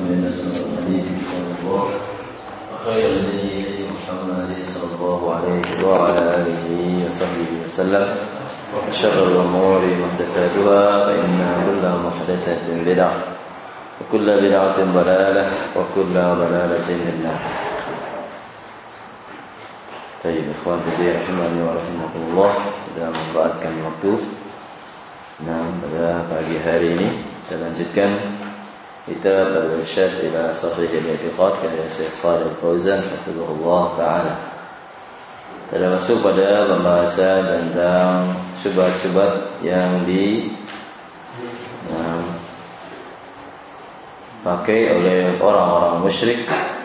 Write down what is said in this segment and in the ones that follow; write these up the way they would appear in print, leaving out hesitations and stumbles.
فإن أصدق الحديث كتاب الله وخير الهدي هدي محمد صلى الله عليه وعلى آله وصحبه وسلم وشر الأمور محدثاتها فإن كل محدثة بدعة وكل بدعة ضلالة وكل ضلالة في النار. Baik, ikhwan fillah rahimani wa rahimakumullah, sudah membaatkan waktu. Nah, pada pagi hari ini kita lanjutkan kitab Al-Irsyad ila Sahih al-I'tiqad karya Syekh Shalih Al-Fauzan hafizahullah taala. Kita masuk pada pembahasan tentang syubhat-syubhat yang dipakai oleh orang-orang musyrik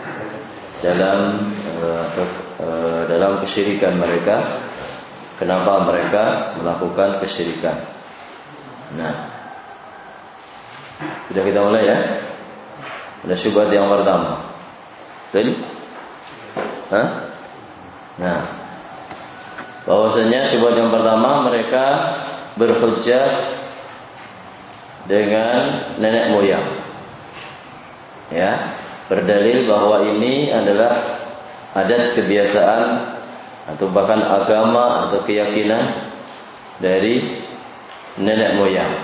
dalam kesyirikan mereka. Kenapa mereka melakukan kesyirikan? Nah, sudah kita mulai ya. Ada syubhat yang pertama. Betul? Nah, bahwasanya syubhat yang pertama, mereka berhujjah dengan nenek moyang. Ya, berdalil bahwa ini adalah adat, kebiasaan atau bahkan agama atau keyakinan dari nenek moyang.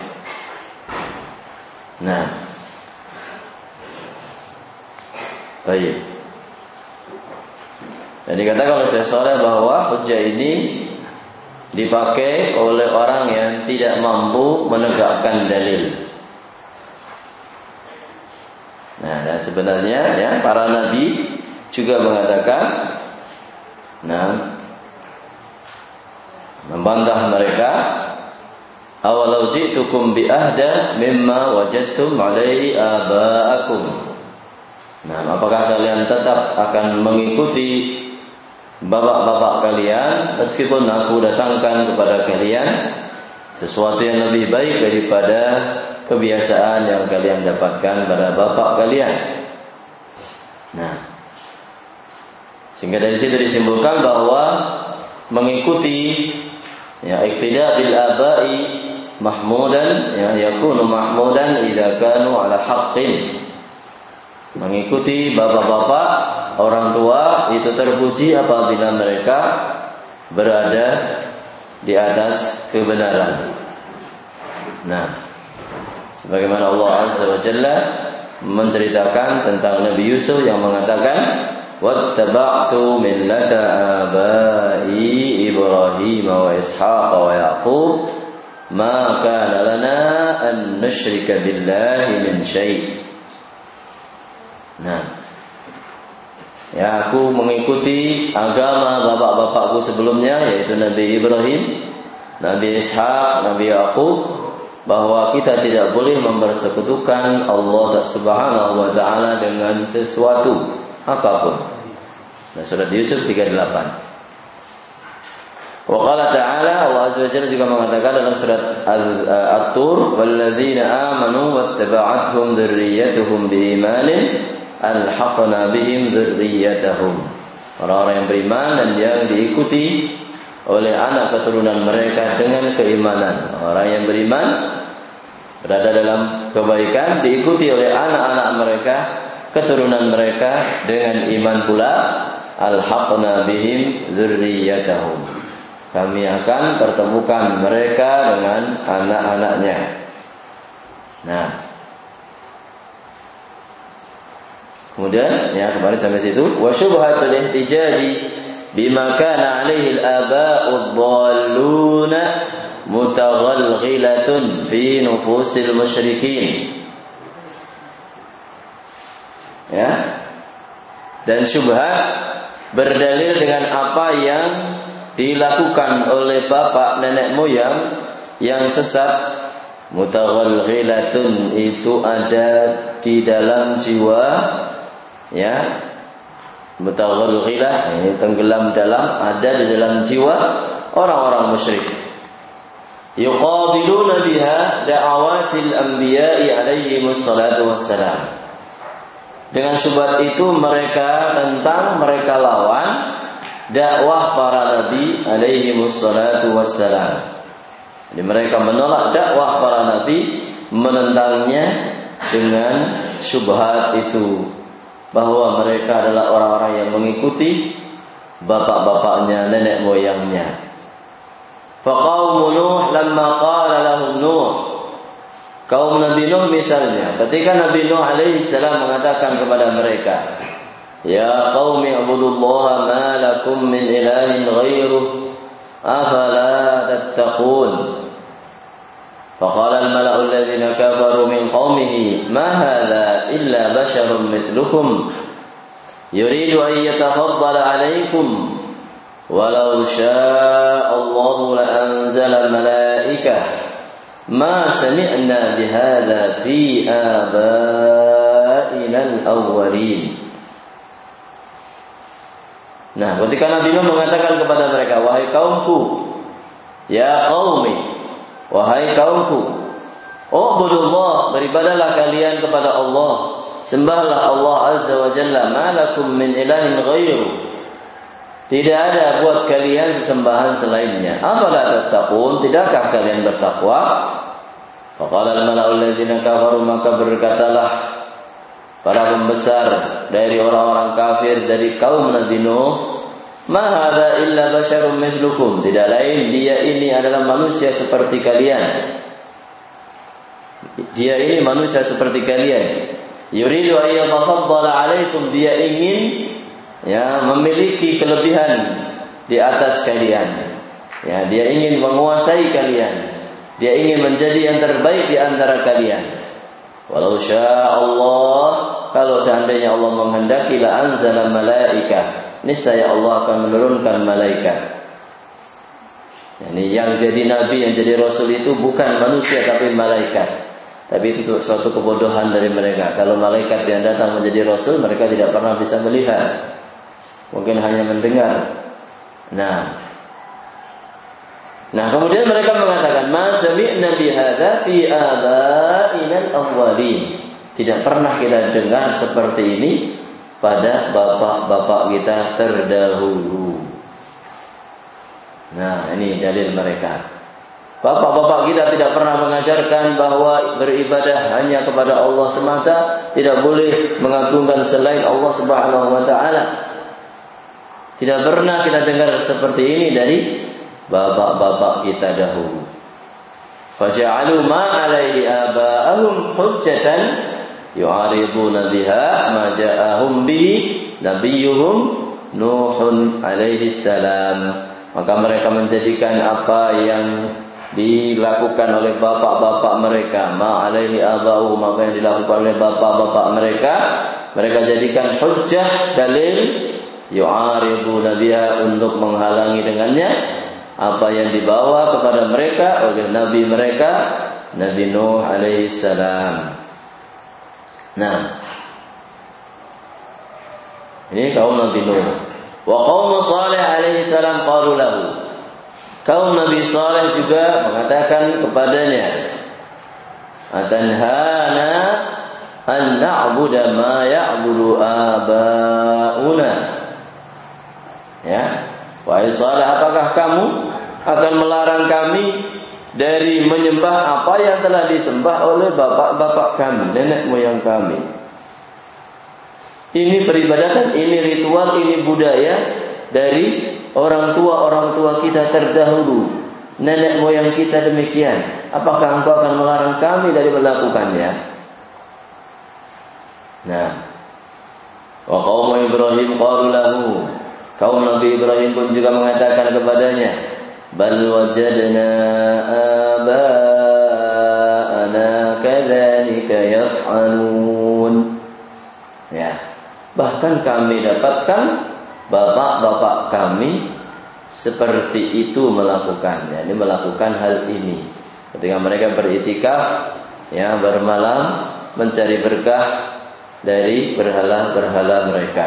Nah, baik. Dan dikatakan oleh Syekh Shalih bahwa hujjah ini dipakai oleh orang yang tidak mampu menegakkan dalil. Nah, dan sebenarnya ya, para nabi juga mengatakan, membantah mereka, awalau ji'tukum bi ahda mimma wajadtum alaihi aba'akum. Nah, apakah kalian tetap akan mengikuti bapak-bapak kalian meskipun aku datangkan kepada kalian sesuatu yang lebih baik daripada kebiasaan yang kalian dapatkan pada bapak kalian? Nah, sehingga dari situ disimpulkan bahwa mengikuti ya iqtida bil abai mahmudan, ya yakunu mahmudan idza kanu ala haqqin. Mengikuti bapak-bapak, orang tua itu terpuji apabila mereka berada di atas kebenaran. Nah, sebagaimana Allah Azza wa Jalla menceritakan tentang Nabi Yusuf yang mengatakan, wattaba'tu millata abai Ibrahim wa Ishaq wa Yaqub ma kana lana an nusyrika billahi min syai'. Nah, ya, aku mengikuti agama bapak-bapakku sebelumnya, yaitu Nabi Ibrahim, Nabi Ishaq, Nabi Yaqub, bahwa kita tidak boleh mempersekutukan Allah Subhanahu wa taala dengan sesuatu apapun. Nah, surat Yusuf 38. Wa qala ta'ala, Allah Azza wa Jalla juga mengatakan dalam surat At-Tur, walladzina amanu wattaba'athum dzurriyyatuhum biimanin alhaqna bihim dzurriyyatahum. Orang-orang yang beriman dan yang diikuti oleh anak keturunan mereka dengan keimanan. Orang yang beriman berada dalam kebaikan, diikuti oleh anak-anak mereka, keturunan mereka dengan iman pula. Alhaqna bihim dzurriyyatahum. Kami akan pertemukan mereka dengan anak-anaknya. Nah, kemudian ya, kemarin sampai situ, wa syubhatul ihtijari bima kana alaihi al-aba'u ad-dalluna mutaghalghilatun fi nufusil musyrikin. Ya, dan syubhat berdalil dengan apa yang dilakukan oleh bapak nenek moyang yang sesat. Mutaghalghilatun itu ada di dalam jiwa, ya. Mutaghalghilah ini tenggelam dalam, ada di dalam jiwa orang-orang musyrik. Yuqabiluna biha da'awatil anbiya'i alaihi wassalatu wassalam. Dengan syubhat itu mereka lawan dakwah para nabi alaihi wassalatu wassalam. Jadi mereka menolak dakwah para nabi, menentangnya dengan syubhat itu bahwa mereka adalah orang-orang yang mengikuti bapak-bapaknya, nenek moyangnya. Faqaumu Nuh lamma qala lahum Nuh, kaum Nabi Nuh misalnya, ketika Nabi Nuh alaihi salam mengatakan kepada mereka, ya qaumi ibudullaha ma lakum min ilahin ghairuh afala tattaqun. فقال الملأ الذين كفروا من قومه ما هذا إلا بشر مثلكم يريد أن يتفضل عليكم ولو شاء الله لأنزل ملائكة ما سمعنا بهذا في آبائنا الأولين. Nah, ketika Nabi Nuh mengatakan kepada mereka, wahai kaumku, ya qaumi, wahai kaumku, ubudullah, beribadahlah kalian kepada Allah, sembahlah Allah azza wa jalla, ma lakum min ilahin ghairu, tidak ada buat kalian sesembahan selainnya. Afala tattaqun, tidakkah kalian bertakwa? Faqala al-mala'u alladziina kafaru, maka berkatalah para pembesar dari orang-orang kafir dari kaum Nabi Nuh, ma hadza illa basyarun mithlukum, tidak lain dia ini adalah manusia seperti kalian. Dia ini manusia seperti kalian. Yuridu an yatafaddala 'alaikum, dia ingin memiliki kelebihan di atas kalian. Ya, dia ingin menguasai kalian. Dia ingin menjadi yang terbaik di antara kalian. Walau syaa Allah, kalau seandainya Allah menghendaki, la anzala malaikah, niscaya Allah akan menurunkan malaikat. Yani yang jadi nabi, yang jadi rasul itu bukan manusia tapi malaikat. Tapi itu suatu kebodohan dari mereka. Kalau malaikat yang datang menjadi rasul, mereka tidak pernah bisa melihat. Mungkin hanya mendengar. Nah, kemudian mereka mengatakan, ma sami'na bihadza fi abaina al-awwalin. Tidak pernah kita dengar seperti ini pada bapak-bapak kita terdahulu. Nah, ini dalil mereka. Bapak-bapak kita tidak pernah mengajarkan bahwa beribadah hanya kepada Allah semata, tidak boleh mengagungkan selain Allah Subhanahu wa taala. Tidak pernah kita dengar seperti ini dari bapak-bapak kita dahulu. Faja'alu ma 'alaihi aba'ahum hujjatan yu'ariduna biha ma ja'ahum bihi nabiyyuhum Nuhun alaihi salam. Maka mereka menjadikan apa yang dilakukan oleh bapak-bapak mereka, ma 'alaihi aba'ahum, apa yang dilakukan oleh bapak-bapak mereka jadikan hujjah, dalil, yu'ariduna biha, untuk menghalangi dengannya apa yang dibawa kepada mereka oleh nabi mereka, Nabi Nuh alaihi salam. Nah, ini kaum Nabi Nuh. Wa qaum Salih alaihi salam qalu lahu. Kaum Nabi Saleh juga mengatakan kepadanya, atanhana an na'budu ma ya'budu aba'una. Ya, wahai Saleh, apakah kamu akan melarang kami dari menyembah apa yang telah disembah oleh bapak-bapak kami, nenek moyang kami? Ini peribadatan, ini ritual, ini budaya dari orang tua kita terdahulu, nenek moyang kita demikian. Apakah engkau akan melarang kami dari melakukannya? Nah, wa qaum Ibrahim qalu lahu. Kaum Nabi Ibrahim pun juga mengatakan kepadanya, bal wajadna aba'ana kadzalika yaf'alun. Ya, bahkan kami dapatkan bapak-bapak kami seperti itu melakukannya, ini melakukan hal ini. Ketika mereka beriktikaf, ya, bermalam mencari berkah dari berhala-berhala mereka.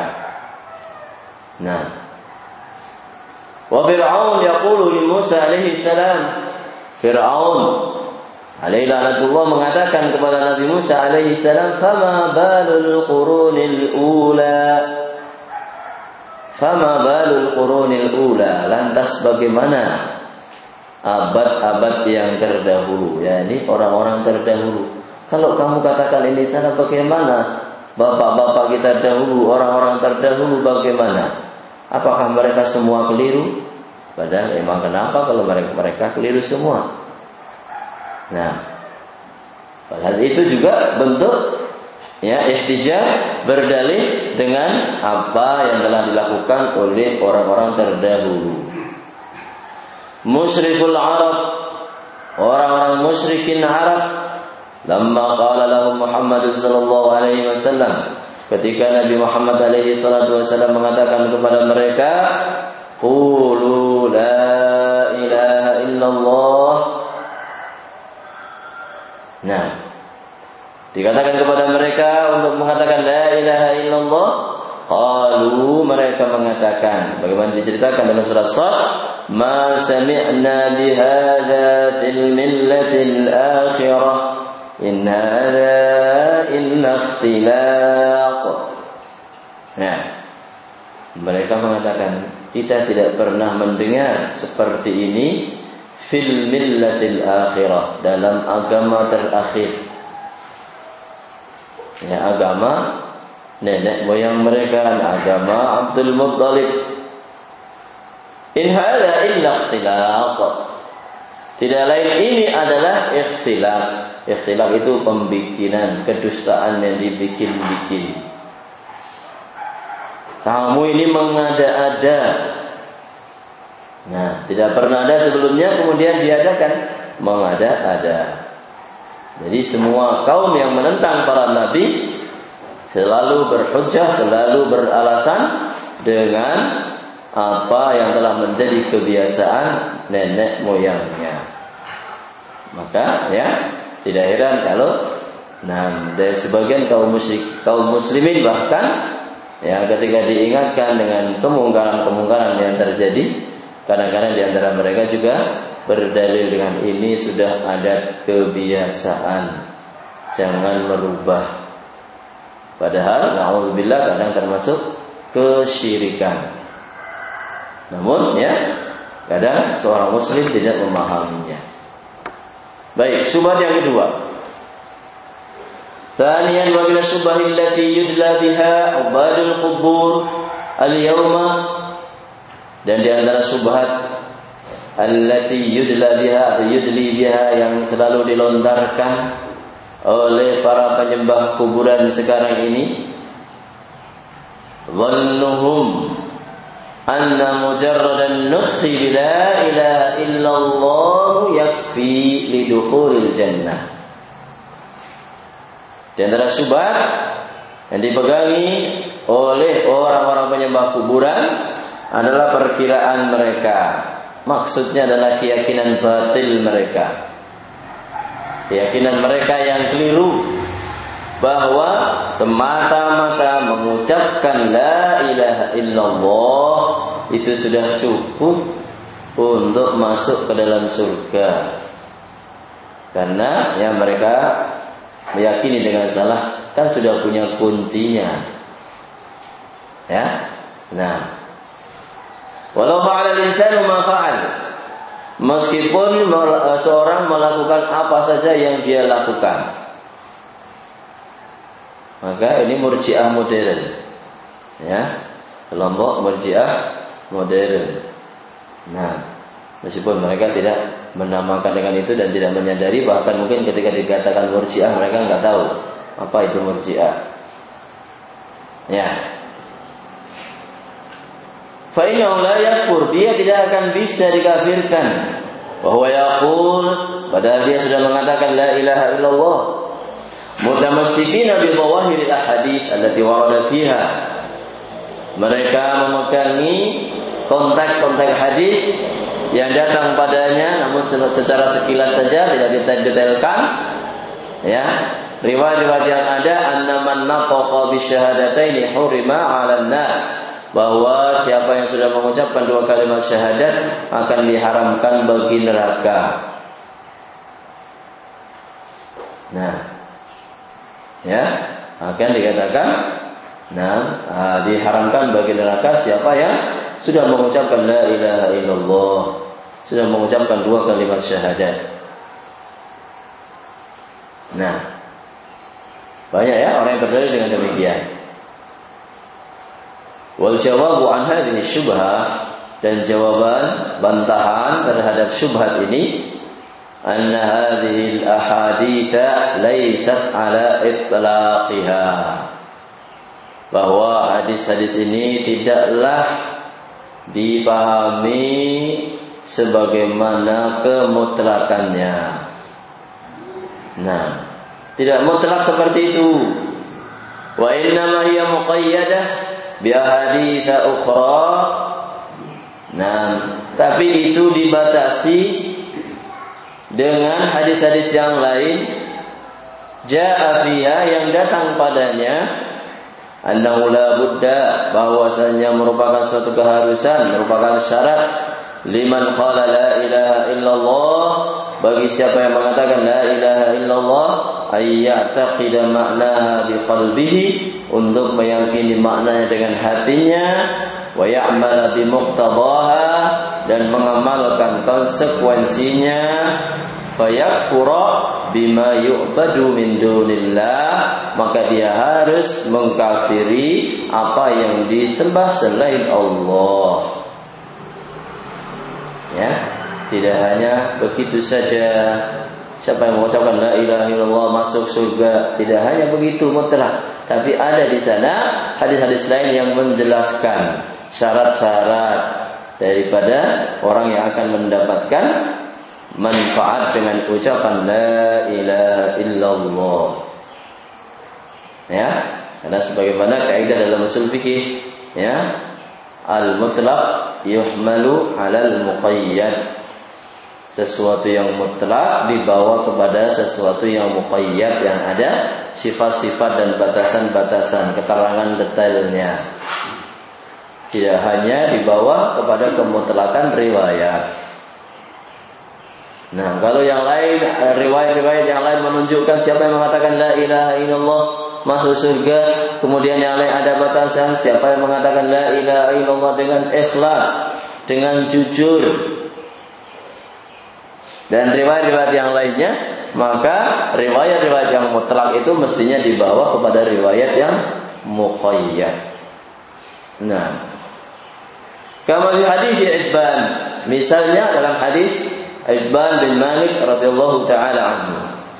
Nah, wa Fir'aun yaqulu li Musa alaihi salam, Fir'aun alaihi laknatullah mengatakan kepada Nabi Musa alaihi salam, fama balul qurunil ula, lantas bagaimana abad-abad yang terdahulu, yakni orang-orang terdahulu. Kalau kamu katakan ini salah, bagaimana bapak-bapak kita dahulu, orang-orang terdahulu bagaimana? Apakah mereka semua keliru? Padahal emang kenapa kalau mereka keliru semua? Nah, padahal itu juga bentuk ihtijaj, berdalih dengan apa yang telah dilakukan oleh orang-orang terdahulu. Musyrikul Arab, orang-orang musyrikin Arab, lamma qala lahum Muhammad sallallahu alaihi wasallam, ketika Nabi Muhammad alaihi salatu wasallam mengatakan kepada mereka, qulu la ilaha illallah. Nah, dikatakan kepada mereka untuk mengatakan la ilaha illallah, qalu, mereka mengatakan sebagaimana diceritakan dalam surat Shad, ma sami'na bihadza fil millatil akhirah in hadza illa ikhtilaq. Nah, mereka mengatakan kita tidak pernah mendengar seperti ini fil millatil akhirah, dalam agama terakhir. Agama nenek moyang mereka, agama Abdul Muttalib. In hadza illa ikhtilaq. Tidak lain ini adalah ikhtilaf. Ikhtilaf itu pembikinan, kedustaan yang dibikin-bikin. Kamu ini mengada-ada. Nah, tidak pernah ada sebelumnya, kemudian diadakan, mengada-ada. Jadi semua kaum yang menentang para nabi selalu berhujjah, selalu beralasan dengan apa yang telah menjadi kebiasaan nenek moyangnya. Maka tidak heran kalau dari sebagian kaum muslimin bahkan ketika diingatkan dengan kemungkaran-kemungkaran yang terjadi, kadang-kadang di antara mereka juga berdalil dengan ini sudah ada kebiasaan, jangan merubah. Padahal na'udzubillah kadang termasuk kesyirikan. Namun kadang seorang muslim tidak memahaminya. Baik, syubhat yang kedua. Tsaniyan wa min asy-syubhati allati yudla biha ubadul qubur al-yawma, dan di antara syubhat allati yudla biha atau yudli biha yang selalu dilontarkan oleh para penyembah kuburan sekarang ini, dhannuhum anna mujarradan nukhti bi la ilaha illallah yakfi lidukhulil jannah. Di antara syubhat yang dipegangi oleh orang-orang penyembah kuburan adalah perkiraan mereka. Maksudnya adalah keyakinan batil mereka. Keyakinan mereka yang keliru bahwa semata-mata mengucapkan la ilaha illallah itu sudah cukup untuk masuk ke dalam surga. Karena mereka meyakini dengan salah, kan sudah punya kuncinya. Nah, walau fa'ala al-insanu ma fa'al, meskipun seorang melakukan apa saja yang dia lakukan. Maka ini murji'ah modern. Kelompok murji'ah modern. Nah, meskipun mereka tidak menamakan dengan itu dan tidak menyadari, bahkan mungkin ketika dikatakan murji'ah mereka enggak tahu apa itu murji'ah. Fa innahu la yakfur, dia tidak akan bisa dikafirkan. Wa huwa yaqul, padahal dia sudah mengatakan la ilaha illallah. Mutamassikina bi dhawahiril ahadits allati warada fiha. Mereka memegangi kontak-kontak hadis yang datang padanya, namun secara sekilas saja, tidak didetailkan. Riwayat-riwayat yang ada, annaman nataqa bi syahadataini hurima 'alan nar, bahwa siapa yang sudah mengucapkan dua kalimat syahadat akan diharamkan bagi neraka. Akan dikatakan diharamkan bagi neraka siapa yang sudah mengucapkan la ilaha illallah, sudah mengucapkan dua kalimat syahadat. Banyak ya orang yang berdalil dengan demikian. Wal jawabu an hadhihi syubhah, dan jawaban bantahan terhadap syubhat ini, anna hadhihi al-ahaditsa laysat ala itlaqiha, bahwa hadis-hadis ini tidaklah dipahami sebagaimana kemutlakannya. Nah, tidak mutlak seperti itu. Wa innama hiya muqayyadah bi ahadits ukhra. Nah, tapi itu dibatasi dengan hadis-hadis yang lain, jaa fiha, yang datang padanya, annahu la budda, bahwasanya merupakan suatu keharusan, merupakan syarat, liman qala la ilaha illallah, bagi siapa yang mengatakan la ilaha illallah, ayyataqida ma'naha biqalbihi, untuk meyakini maknanya dengan hatinya, wa ya'mala bimuqtadaha, dan mengamalkan konsekuensinya, fayakfura bima yu'badu min dunillah, maka dia harus mengkafiri apa yang disembah selain Allah. Ya, tidak hanya begitu saja. Siapa yang mengucapkan la ilaha illallah masuk surga, tidak hanya begitu mutlak, tapi ada di sana hadis-hadis lain yang menjelaskan syarat-syarat daripada orang yang akan mendapatkan manfaat dengan ucapan la ilaha illallah. Ya, karena sebagaimana kaidah dalam usul fikih, ya, al-mutlaq yuhmalu 'alal muqayyad. Sesuatu yang mutlak dibawa kepada sesuatu yang muqayyad, yang ada sifat-sifat dan batasan-batasan, keterangan detailnya. Tidak hanya dibawa kepada kemutlakan riwayat. Nah, kalau yang lain, riwayat-riwayat yang lain menunjukkan siapa yang mengatakan la ilaha illallah masuk surga, kemudian yang lain ada batasan, siapa yang mengatakan la ilaha illallah dengan ikhlas, dengan jujur, dan riwayat-riwayat yang lainnya, maka riwayat-riwayat yang mutlak itu mestinya dibawa kepada riwayat yang muqayyad. Nah, kama fi hadis Itban, misalnya dalam hadis Itban bin Malik radhiyallahu taala anhu,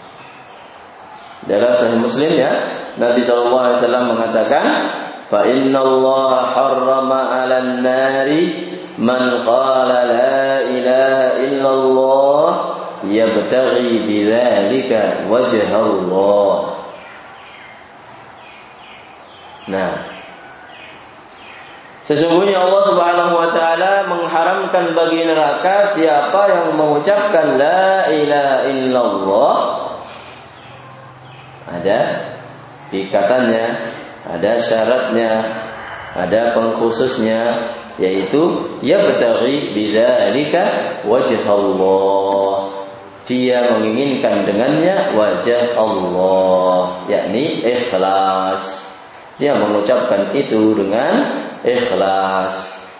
dalam Sahih Muslim, ya, Nabi sallallahu alaihi wasallam mengatakan, fa innallaha harrama 'alan nari man qala la ilaha illallah yabtaghi bidzalika wajha Allah. Nah, sesungguhnya Allah Subhanahu wa taala mengharamkan bagi neraka siapa yang mengucapkan la ilaha illallah. Ada ikatannya, ada syaratnya, ada pengkhususnya, yaitu yabtaghi bidzalika wajh Allah. Dia menginginkan dengannya wajah Allah, yakni ikhlas. Dia mengucapkan itu dengan ikhlas.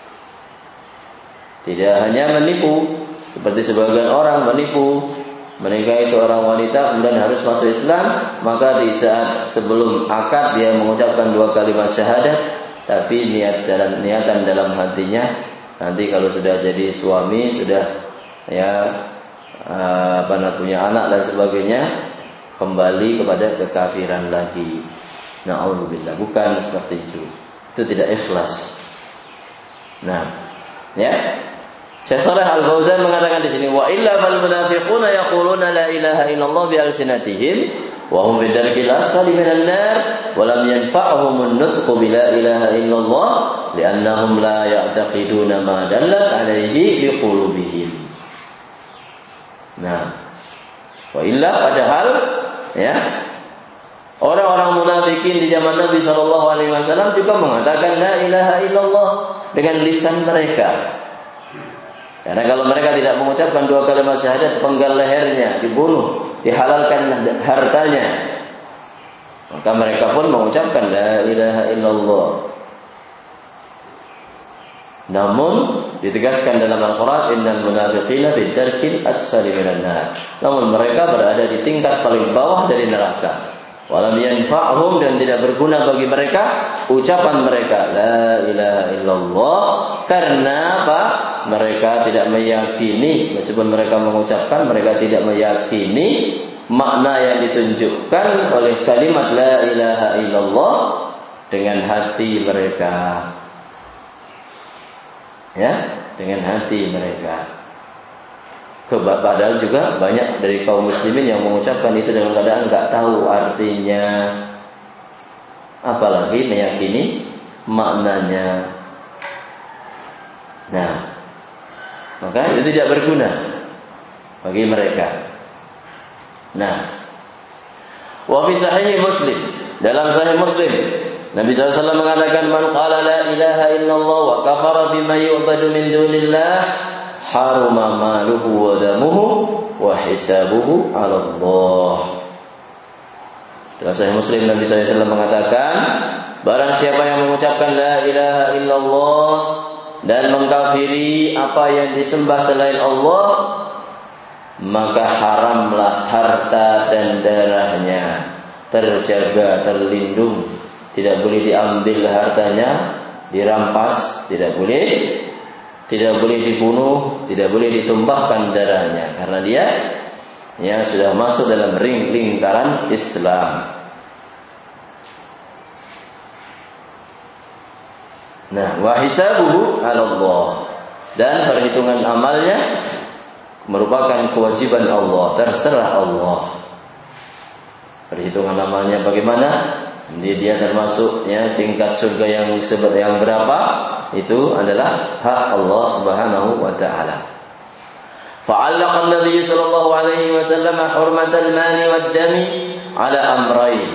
Tidak hanya menipu, seperti sebagian orang menipu, menikahi seorang wanita kemudian harus masuk Islam, maka di saat sebelum akad dia mengucapkan 2 kalimat syahadat, tapi niatan dalam hatinya nanti kalau sudah jadi suami, sudah punya anak dan sebagainya, kembali kepada kekafiran lagi. Na'udzubillah, bukan seperti itu. Itu tidak ikhlas. Nah, ya. Syekh Shalih Al-Fauzan mengatakan di sini, wa illa fal munafiquna yaquluna la ilaha illallah bi alsinatihim wa hum bidarkil asfali minan nar wa lam yanfa'hum an-nutqu bi la ilaha illallah li'annahum la ya'taqiduna ma dallat 'alaihi biqulubihim. Nah, wa illa, padahal, ya, orang-orang munafikin di zaman Nabi sallallahu alaihi wasallam juga mengatakan la ilaha illallah dengan lisan mereka. Karena kalau mereka tidak mengucapkan 2 kalimat syahadat, penggal lehernya, dibunuh, dihalalkan hartanya. Maka mereka pun mengucapkan la ilaha illallah. Namun ditegaskan dalam Al-Quran, innal munafiqina fi darkil asfali minan nar. Namun mereka berada di tingkat paling bawah dari neraka. Walam yanfa'hum, dan tidak berguna bagi mereka ucapan mereka la ilaha illallah, karena apa? Mereka tidak meyakini, meskipun mereka mengucapkan, mereka tidak meyakini makna yang ditunjukkan oleh kalimat la ilaha illallah dengan hati mereka. Ya, dengan hati mereka. Padahal juga banyak dari kaum muslimin yang mengucapkan itu dalam keadaan enggak tahu artinya, apalagi meyakini maknanya. Nah, maka itu tidak berguna bagi mereka. Nah, wa fi sahih Muslim, dalam sahih Muslim Nabi SAW mengatakan, man qala la ilaha illallah wa kafara bima yu'badu min dunillah haruma maluhu wa damuhu wa hisabuhu 'ala Allah. Dalam sahih Muslim Nabi SAW mengatakan, barang siapa yang mengucapkan la ilaha illallah dan mengkafiri apa yang disembah selain Allah, maka haramlah harta dan darahnya, terjaga, terlindung, tidak boleh diambil hartanya, dirampas, tidak boleh dibunuh, tidak boleh ditumpahkan darahnya, karena dia ya sudah masuk dalam lingkaran Islam. Nah, wa hisabuhu 'ala Allah, dan perhitungan amalnya merupakan kewajiban Allah, terserah Allah. Perhitungan amalnya bagaimana? Dia termasuk ya tingkat surga yang berapa? Itu adalah hak Allah Subhanahu wa taala. Fa'allaqa an-nabiy sallallahu alaihi wasallam hurmatal mali wad dami 'ala amrayn.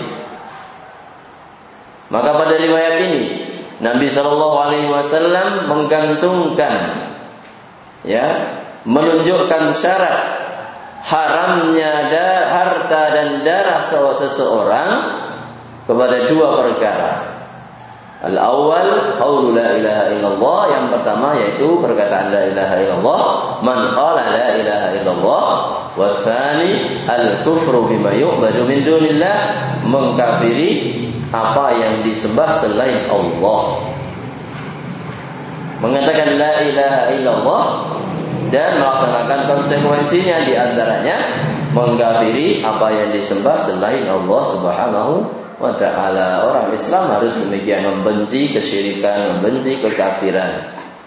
Maka pada riwayat ini Nabi sallallahu alaihi wasallam menggantungkan ya, menunjukkan syarat haramnya harta dan darah seseorang kepada dua perkara. Al-awwal qaulu la ilaha illallah, yang pertama yaitu perkataan la ilaha illallah, man qala la ilaha illallah, wa tsani al-kufru bima yu'badu min dunillah, mengkafiri apa yang disembah selain Allah. Mengatakan la ilaha illallah dan melaksanakan konsekuensinya, di antaranya mengkafiri apa yang disembah selain Allah Subhanahu wa ta'ala. Orang Islam harus demikian, membenci kesyirikan, membenci kekafiran.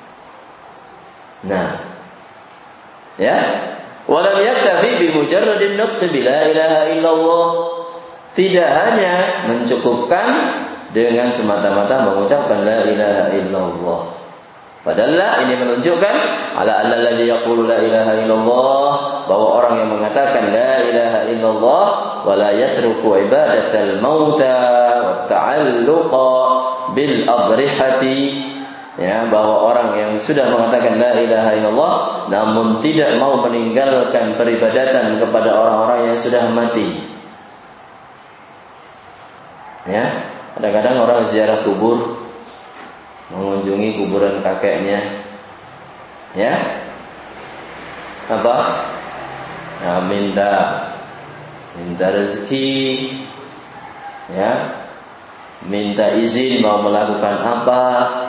Nah, ya, walam yaktafi bi mujarradin nutq bi la ilaha illallah, tidak hanya mencukupkan dengan semata-mata mengucapkan la ilaha illallah. Padahal ini menunjukkan ala alladzi yaqulu la ilaha illallah, bahwa orang yang mengatakan la ilaha illallah wa la yatruku ibadatal mauta wa ta'alluqa bil adrihati, ya, bahwa orang yang sudah mengatakan la ilaha illallah namun tidak mau meninggalkan peribadatan kepada orang-orang yang sudah mati. Ya, kadang-kadang orang ziarah kubur, mengunjungi kuburan kakeknya, ya, apa? Ya, minta rezeki, ya, minta izin mau melakukan apa,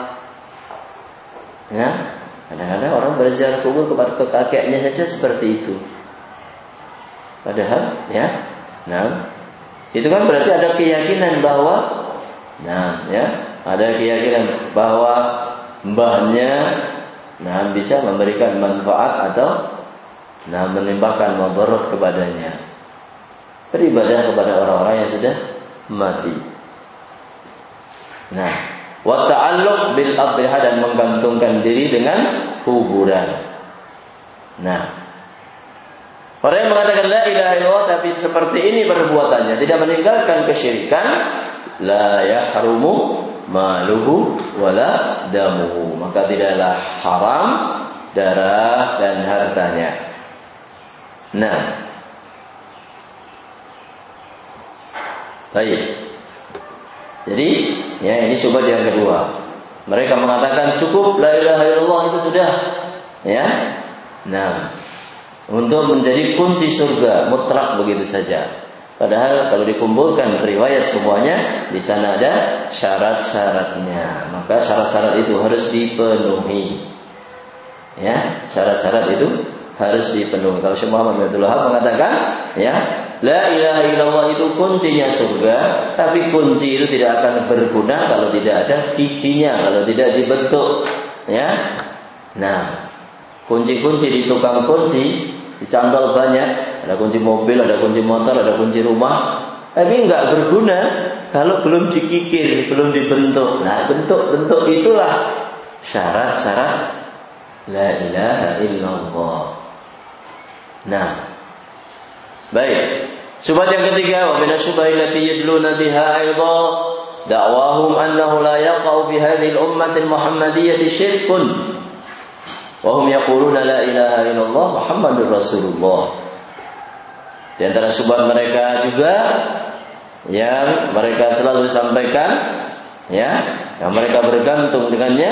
ya. Kadang-kadang orang berziarah kubur kepada kakeknya saja seperti itu. Padahal, ya, nah, itu kan berarti ada keyakinan bahwa, nah, ya, ada keyakinan bahwa mbahnya bisa memberikan manfaat atau menimbulkan mudarat kepadanya. Beribadah kepada orang-orang yang sudah mati. Nah, wa ta'alluq bil adhiha, dan menggantungkan diri dengan kuburan. Nah, orang yang mengatakan la ilaha illallah tapi seperti ini perbuatannya, tidak meninggalkan kesyirikan, la yahrumu maluhu wala damuhu, maka tidaklah haram darah dan hartanya. Nah, baik. Jadi, ya, ini syubhat yang kedua. Mereka mengatakan cukup la ilaha illallah itu sudah, ya. Nah, untuk menjadi kunci surga mutlak begitu saja. Padahal kalau dikumpulkan riwayat semuanya, di sana ada syarat-syaratnya. Maka syarat-syarat itu harus dipenuhi. Ya, syarat-syarat itu harus dipenuhi. Kalau Syekh Muhammad bin Abdul Wahab mengatakan, ya, la ilaha illallah itu kuncinya surga, tapi kunci itu tidak akan berguna kalau tidak ada giginya, kalau tidak dibentuk. Ya, nah, kunci-kunci di tukang kunci dicantol banyak, ada kunci mobil, ada kunci motor, ada kunci rumah, tapi enggak berguna kalau belum dikikir, belum dibentuk. Nah, bentuk-bentuk itulah syarat-syarat la ilaha illallah. Nah, baik. Syubhat yang ketiga, wa min asy-syubhati allati yadluna biha aidha da'wahum annahu la yaqa'u fi hadhihi al-ummati al-muhammadiyyati syirkun. Wahum yaquluna la ilaha illallah Muhammadur Rasulullah. Di antara syubhat mereka juga yang mereka selalu sampaikan, ya, yang mereka bergantung dengannya,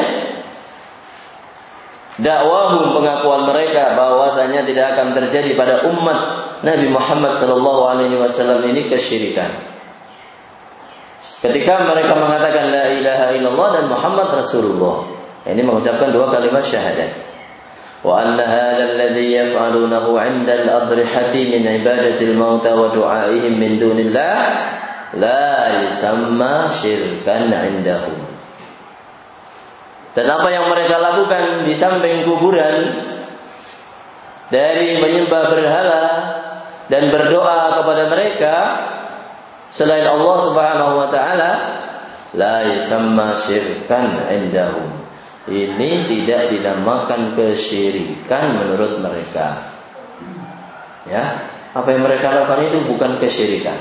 dakwahum, pengakuan mereka bahwasanya tidak akan terjadi pada umat Nabi Muhammad sallallahu alaihi wasallam ini kesyirikan. Ketika mereka mengatakan la ilaha illallah dan Muhammad Rasulullah, ini mengucapkan dua kalimat syahadat. وأن هذا الذي يفعلونه عند الأضرحة من عبادة الموتى ودعائهم من دون الله لا يسمى شركا عندهم. Dan apa yang mereka lakukan di samping kuburan dari menyembah berhala dan berdoa kepada mereka selain Allah Subhanahu wa taala, la yusamma syirkan indahum. Ini tidak dinamakan kesyirikan menurut mereka. Ya, apa yang mereka lakukan itu bukan kesyirikan.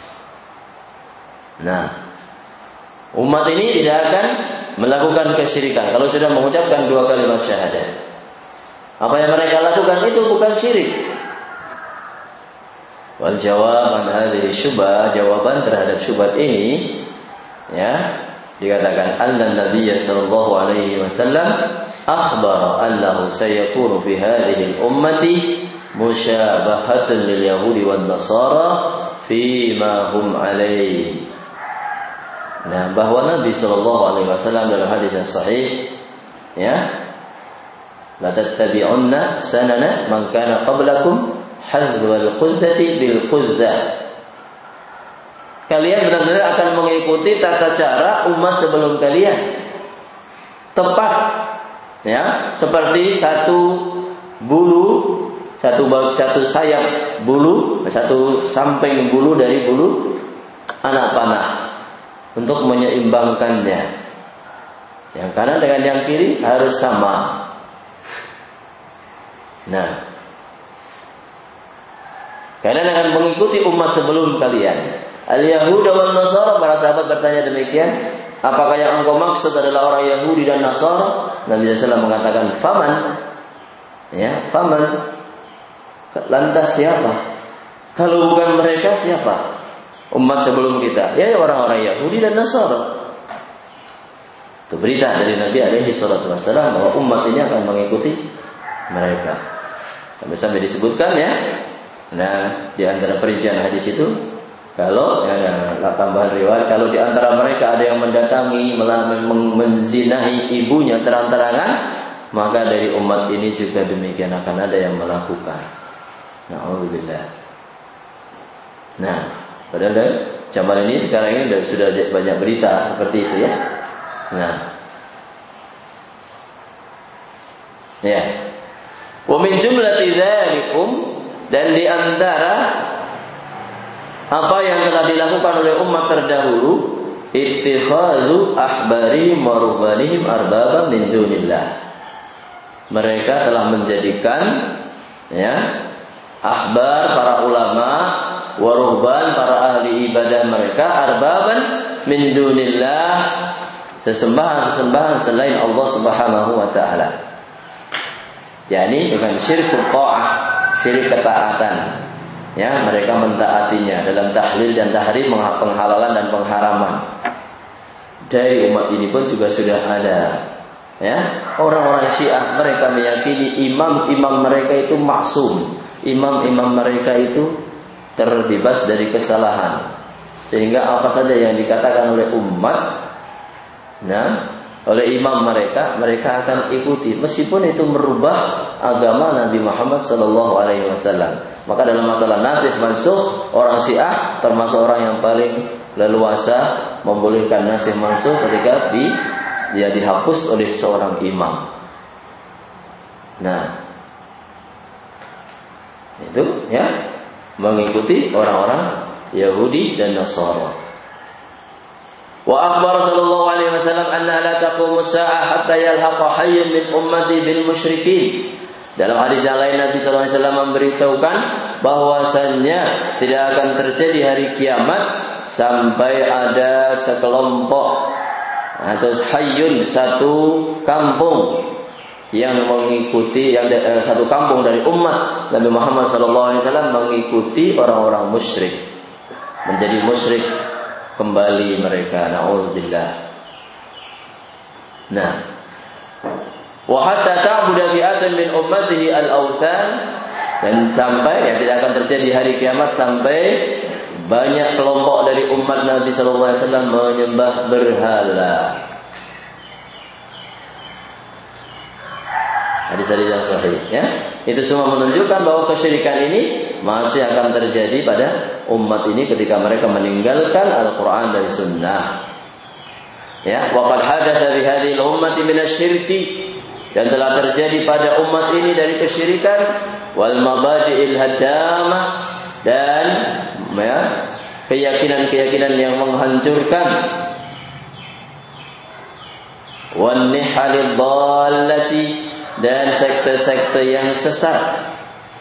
Nah, umat ini tidak akan melakukan kesyirikan kalau sudah mengucapkan dua kalimat syahadat. Apa yang mereka lakukan itu bukan syirik. Wal jawab an hadhihi syubhah, jawaban terhadap syubhat ini, ya, dikatakan anna Nabiy sallallahu alaihi wasallam akhbara annahu sayakunu fi hadhihi al-ummati musyabahatun lil yahudi wan nasara fi ma hum alaihi. Nah, bahwa Nabi sallallahu alaihi wasallam dalam hadis yang sahih, ya, la tattabi'unna sanana man kana qablakum hadwal qudzati bil qudzah. Kalian benar-benar akan mengikuti tata cara umat sebelum kalian. Tepat, ya, seperti satu bulu, satu sayap bulu, satu samping bulu dari bulu anak panah untuk menyeimbangkannya. Yang kanan dengan yang kiri harus sama. Nah, kalian akan mengikuti umat sebelum kalian. Al-Yahuda wal Nasara, para sahabat bertanya demikian, apakah yang engkau maksud adalah orang Yahudi dan Nasara? Nabi SAW mengatakan, faman, ya, faman. Lantas siapa? Kalau bukan mereka siapa? Umat sebelum kita, ya, orang-orang Yahudi dan Nasara. Itu berita dari Nabi alaihi salatu wassalam bahwa umat ini akan mengikuti mereka. Sampai disebutkan, ya. Nah, di antara perincian hadis itu, kalau ya, tambahan riwayat, kalau di antara mereka ada yang mendatangi menzinahi ibunya terang-terangan, maka dari umat ini juga demikian akan ada yang melakukan. Na'udzubillah. Nah, padahal zaman ini sekarang ini sudah banyak berita seperti itu, ya. Nah, ya. Wa min jumlati dzalikum, dan di antara apa yang telah dilakukan oleh umat terdahulu, ittikhadhu ahbarihim wa ruhbanihim arbaban min dunillah. Mereka telah menjadikan, ya, ahbar, para ulama, wa ruhban, para ahli ibadah mereka, arbaban min dunillah, sesembahan-sesembahan selain Allah Subhanahu wa taala. yakni dengan syirkul ta'ah, syirik ketaatan. Ya, mereka mentaatinya dalam tahlil dan tahrim, penghalalan dan pengharaman. Dari umat ini pun juga sudah ada. Ya, orang-orang Syiah mereka meyakini imam-imam mereka itu maksum, imam-imam mereka itu terbebas dari kesalahan. Sehingga apa saja yang dikatakan oleh umat, oleh imam mereka akan ikuti, meskipun itu merubah agama Nabi Muhammad SAW. Maka dalam masalah nasikh mansukh, orang Syiah termasuk orang yang paling leluasa membolehkan nasikh mansukh ketika dia dihapus oleh seorang imam. Nah, itu ya, mengikuti orang-orang Yahudi dan Nasara. Wa akhbar sallallahu alaihi wasallam anna la taqumu as-sa'ah hatta yalhaqa hayyun min ummati bil musyrikin. Dalam hadis yang lain Nabi sallallahu alaihi wasallam memberitahukan bahwasannya tidak akan terjadi hari kiamat sampai ada sekelompok atau hayyun, satu kampung yang mengikuti, satu kampung dari umat Nabi Muhammad SAW mengikuti orang-orang musyrik, menjadi musyrik kembali mereka. Na'udzubillah. Nah, wa hatta ta'budu fi'atan min ummatihi al-awthan, dan sampai tidak akan terjadi hari kiamat sampai banyak kelompok dari umat Nabi SAW menyembah berhala. Hadis-hadis yang sahih, ya. Itu semua menunjukkan bahwa kesyirikan ini masih akan terjadi pada umat ini ketika mereka meninggalkan Al-Quran dan Sunnah. Ya, wa qad hadatsa bi hadhihi al-ummati min asy-syirki, dan telah terjadi pada umat ini dari kesyirikan, wal mabadi'il haddamah, dan ya, keyakinan-keyakinan yang menghancurkan, wan nihalid dhallati, dan sekte-sekte yang sesat.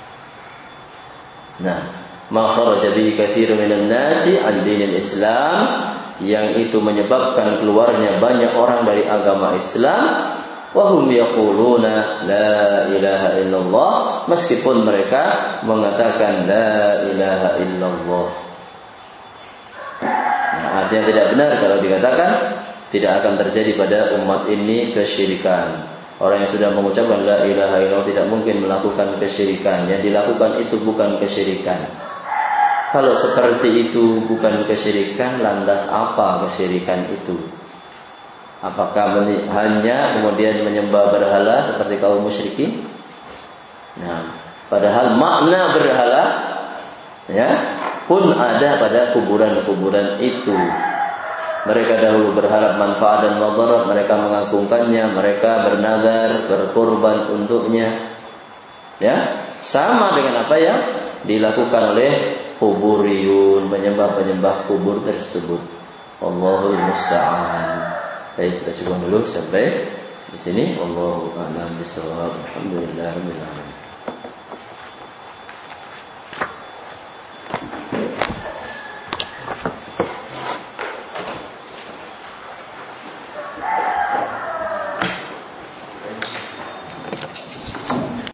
Nah, ma kharaja bi katsirun minan nasi an dinil Islam, yang itu menyebabkan keluarnya banyak orang dari agama Islam, wa hum yaquluna la ilaha illallah, meskipun mereka mengatakan la ilaha illallah. Nah, artinya tidak benar kalau dikatakan tidak akan terjadi pada umat ini kesyirikan. Orang yang sudah mengucapkan la ilaha illallah tidak mungkin melakukan kesyirikan. Yang dilakukan itu bukan kesyirikan. Kalau seperti itu bukan kesyirikan, lantas apa kesyirikan itu? Apakah hanya kemudian menyembah berhala seperti kaum musyrikin? Nah, padahal makna berhala ya pun ada pada kuburan-kuburan itu. Mereka dahulu berharap manfaat dan madarat, mereka mengagungkannya, mereka bernazar, berkorban untuknya. Ya, sama dengan apa yang dilakukan oleh kuburiyun, penyembah-penyembah kubur tersebut. Allahul musta'an. Baik, kita cukup dulu sampai di sini. Wallahu a'lam bishawab. Alhamdulillahirabbil alamin.